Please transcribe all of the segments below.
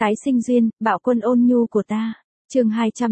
Tái sinh duyên, bạo quân ôn nhu của ta. Chương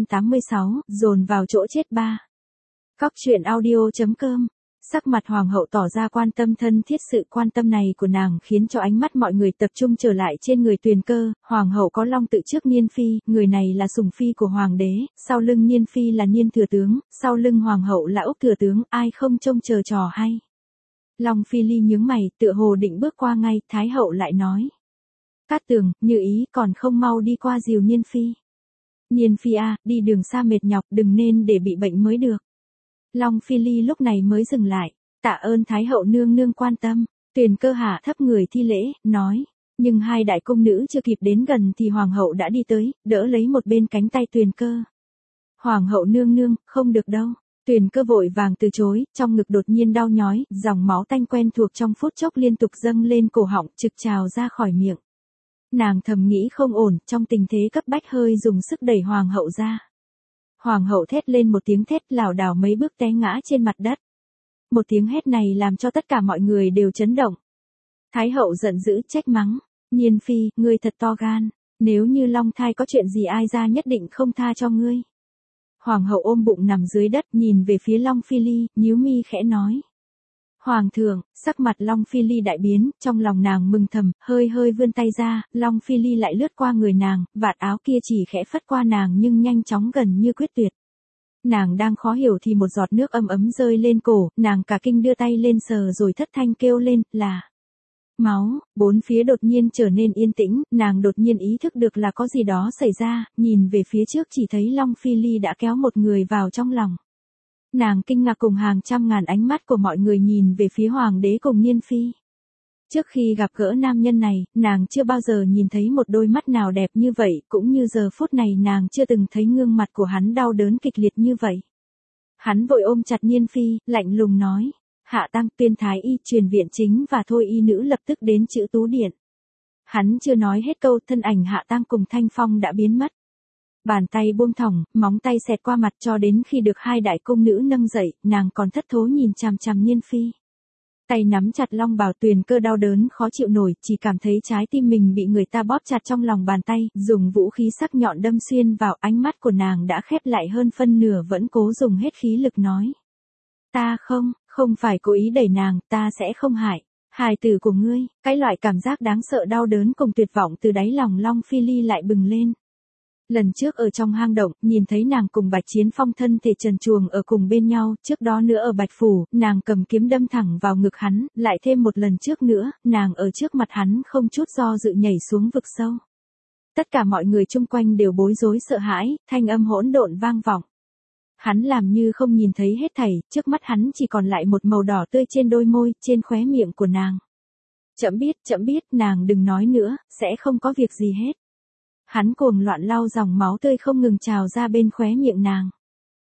286, dồn vào chỗ chết ba. Góc truyện audio.com. Sắc mặt hoàng hậu tỏ ra quan tâm thân thiết, sự quan tâm này của nàng khiến cho ánh mắt mọi người tập trung trở lại trên người Tuyền Cơ. Hoàng hậu có long tự trước Niên phi, người này là sủng phi của hoàng đế, sau lưng Niên phi là Niên thừa tướng, sau lưng hoàng hậu là Úc thừa tướng, ai không trông chờ trò hay. Long Phi Ly nhướng mày, tựa hồ định bước qua ngay, Thái hậu lại nói: Cát Tường, Như Ý, còn không mau đi qua dìu Niên phi. Niên phi à, đi đường xa mệt nhọc, đừng nên để bị bệnh mới được. Long Phi Ly lúc này mới dừng lại. Tạ ơn Thái hậu nương nương quan tâm. Tuyền Cơ hạ thấp người thi lễ, nói. Nhưng hai đại cung nữ chưa kịp đến gần thì hoàng hậu đã đi tới, đỡ lấy một bên cánh tay Tuyền Cơ. Hoàng hậu nương nương, không được đâu. Tuyền Cơ vội vàng từ chối, trong ngực đột nhiên đau nhói, dòng máu tanh quen thuộc trong phút chốc liên tục dâng lên cổ họng, trực trào ra khỏi miệng. Nàng thầm nghĩ không ổn, trong tình thế cấp bách hơi dùng sức đẩy hoàng hậu ra. Hoàng hậu thét lên một tiếng, thét lảo đảo mấy bước té ngã trên mặt đất. Một tiếng hét này làm cho tất cả mọi người đều chấn động. Thái hậu giận dữ trách mắng: Niên phi, ngươi thật to gan, nếu như Long thai có chuyện gì ai ra nhất định không tha cho ngươi. Hoàng hậu ôm bụng nằm dưới đất nhìn về phía Long Phi Ly, nhíu mi khẽ nói: Hoàng thượng. Sắc mặt Long Phi Ly đại biến, trong lòng nàng mừng thầm, hơi vươn tay ra, Long Phi Ly lại lướt qua người nàng, vạt áo kia chỉ khẽ phất qua nàng nhưng nhanh chóng gần như quyết tuyệt. Nàng đang khó hiểu thì một giọt nước ấm ấm rơi lên cổ, nàng cả kinh đưa tay lên sờ rồi thất thanh kêu lên, là máu. Bốn phía đột nhiên trở nên yên tĩnh, nàng đột nhiên ý thức được là có gì đó xảy ra, nhìn về phía trước chỉ thấy Long Phi Ly đã kéo một người vào trong lòng. Nàng kinh ngạc cùng hàng trăm ngàn ánh mắt của mọi người nhìn về phía hoàng đế cùng Niên phi. Trước khi gặp gỡ nam nhân này, nàng chưa bao giờ nhìn thấy một đôi mắt nào đẹp như vậy, cũng như giờ phút này nàng chưa từng thấy gương mặt của hắn đau đớn kịch liệt như vậy. Hắn vội ôm chặt Niên phi, lạnh lùng nói: Hạ Tăng, Tuyên Thái y, truyền viện chính và Thôi y nữ lập tức đến Chữ Tú Điện. Hắn chưa nói hết câu, thân ảnh Hạ Tăng cùng Thanh Phong đã biến mất. Bàn tay buông thõng, móng tay xẹt qua mặt cho đến khi được hai đại cung nữ nâng dậy, nàng còn thất thố nhìn chằm chằm Niên phi. Tay nắm chặt long bào, Tuyền Cơ đau đớn khó chịu nổi, chỉ cảm thấy trái tim mình bị người ta bóp chặt trong lòng bàn tay, dùng vũ khí sắc nhọn đâm xuyên vào, ánh mắt của nàng đã khép lại hơn phân nửa, vẫn cố dùng hết khí lực nói: Ta không phải cố ý đẩy nàng, ta sẽ không hại hài tử của ngươi. Cái loại cảm giác đáng sợ đau đớn cùng tuyệt vọng từ đáy lòng Long Phi Ly lại bừng lên. Lần trước ở trong hang động, nhìn thấy nàng cùng Bạch Chiến Phong thân thể trần truồng ở cùng bên nhau, trước đó nữa ở Bạch Phủ, nàng cầm kiếm đâm thẳng vào ngực hắn, lại thêm một lần trước nữa, nàng ở trước mặt hắn không chút do dự nhảy xuống vực sâu. Tất cả mọi người chung quanh đều bối rối sợ hãi, thanh âm hỗn độn vang vọng. Hắn làm như không nhìn thấy hết thảy, trước mắt hắn chỉ còn lại một màu đỏ tươi trên đôi môi, trên khóe miệng của nàng. Chậm biết, nàng đừng nói nữa, sẽ không có việc gì hết. Hắn cuồng loạn lau dòng máu tươi không ngừng trào ra bên khóe miệng nàng.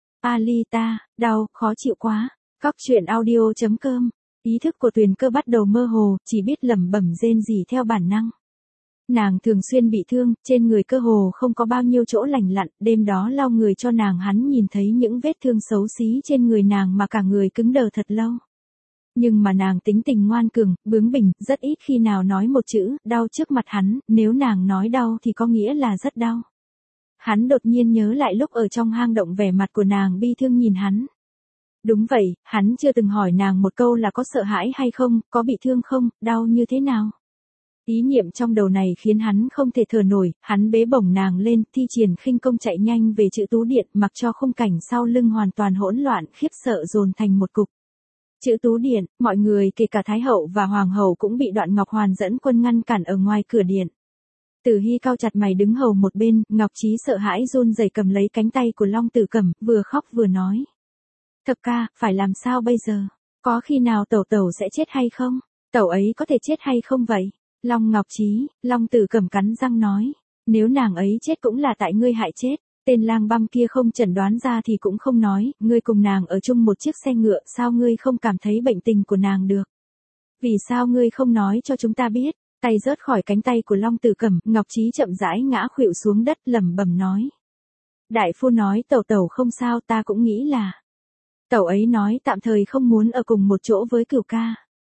Alita, đau, khó chịu quá. Góc truyện audio.com. Ý thức của Tuyền Cơ bắt đầu mơ hồ, chỉ biết lẩm bẩm rên rỉ theo bản năng. Nàng thường xuyên bị thương, trên người cơ hồ không có bao nhiêu chỗ lành lặn, đêm đó lau người cho nàng hắn nhìn thấy những vết thương xấu xí trên người nàng mà cả người cứng đờ thật lâu. Nhưng mà nàng tính tình ngoan cường, bướng bỉnh, rất ít khi nào nói một chữ đau trước mặt hắn, nếu nàng nói đau thì có nghĩa là rất đau. Hắn đột nhiên nhớ lại lúc ở trong hang động vẻ mặt của nàng bi thương nhìn hắn. Đúng vậy, hắn chưa từng hỏi nàng một câu là có sợ hãi hay không, có bị thương không, đau như thế nào. Ý niệm trong đầu này khiến hắn không thể thở nổi, hắn bế bổng nàng lên, thi triển khinh công chạy nhanh về Chữ Tú Điện, mặc cho khung cảnh sau lưng hoàn toàn hỗn loạn, khiếp sợ dồn thành một cục. Chữ Tú Điện, mọi người kể cả Thái hậu và Hoàng hậu cũng bị Đoạn Ngọc Hoàn dẫn quân ngăn cản ở ngoài cửa điện. Tử Hy cau chặt mày đứng hầu một bên, Ngọc Trí sợ hãi run rẩy cầm lấy cánh tay của Long Tử Cẩm, vừa khóc vừa nói: Thập ca, phải làm sao bây giờ? Có khi nào tẩu sẽ chết hay không? Tẩu ấy có thể chết hay không vậy? Long Tử Cẩm cắn răng nói: Nếu nàng ấy chết cũng là tại ngươi hại chết. Tên lang băm kia không chẩn đoán ra thì cũng không nói, ngươi cùng nàng ở chung một chiếc xe ngựa, sao ngươi không cảm thấy bệnh tình của nàng được? Vì sao ngươi không nói cho chúng ta biết? Tay rớt khỏi cánh tay của Long Tử Cẩm, Ngọc Trí chậm rãi ngã khuỵu xuống đất lẩm bẩm nói: Đại phu nói tẩu không sao, ta cũng nghĩ là tẩu ấy nói tạm thời không muốn ở cùng một chỗ với Cửu ca.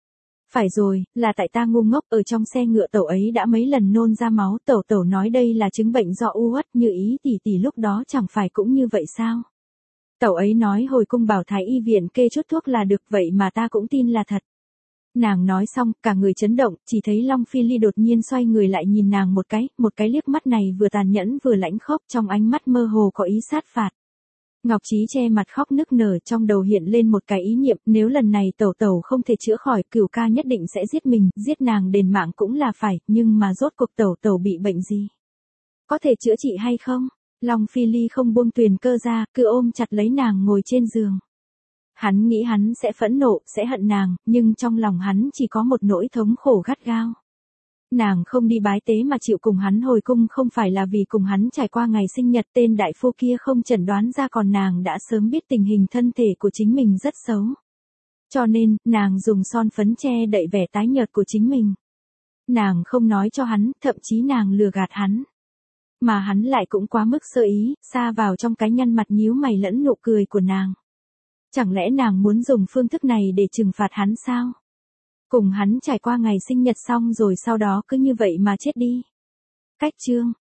Phải rồi, là tại ta ngu ngốc, ở trong xe ngựa tẩu ấy đã mấy lần nôn ra máu, tẩu nói đây là chứng bệnh do u uất, như ý tỷ lúc đó chẳng phải cũng như vậy sao? Tẩu ấy nói hồi cung bảo thái y viện kê chút thuốc là được, vậy mà ta cũng tin là thật. Nàng nói xong, cả người chấn động, chỉ thấy Long Phi Ly đột nhiên xoay người lại nhìn nàng một cái liếc mắt này vừa tàn nhẫn vừa lãnh khốc, trong ánh mắt mơ hồ có ý sát phạt. Ngọc Trí che mặt khóc nức nở, trong đầu hiện lên một cái ý niệm, nếu lần này tẩu không thể chữa khỏi, Cửu ca nhất định sẽ giết mình, giết nàng đền mạng cũng là phải, nhưng mà rốt cuộc tẩu bị bệnh gì? Có thể chữa trị hay không? Long Phi Ly không buông Tuyền Cơ ra, cứ ôm chặt lấy nàng ngồi trên giường. Hắn nghĩ hắn sẽ phẫn nộ, sẽ hận nàng, nhưng trong lòng hắn chỉ có một nỗi thống khổ gắt gao. Nàng không đi bái tế mà chịu cùng hắn hồi cung không phải là vì cùng hắn trải qua ngày sinh nhật, tên đại phu kia không chẩn đoán ra, còn nàng đã sớm biết tình hình thân thể của chính mình rất xấu. Cho nên, nàng dùng son phấn che đậy vẻ tái nhợt của chính mình. Nàng không nói cho hắn, thậm chí nàng lừa gạt hắn. Mà hắn lại cũng quá mức sơ ý, sa vào trong cái nhăn mặt nhíu mày lẫn nụ cười của nàng. Chẳng lẽ nàng muốn dùng phương thức này để trừng phạt hắn sao? Cùng hắn trải qua ngày sinh nhật xong rồi sau đó cứ như vậy mà chết đi. Cách chương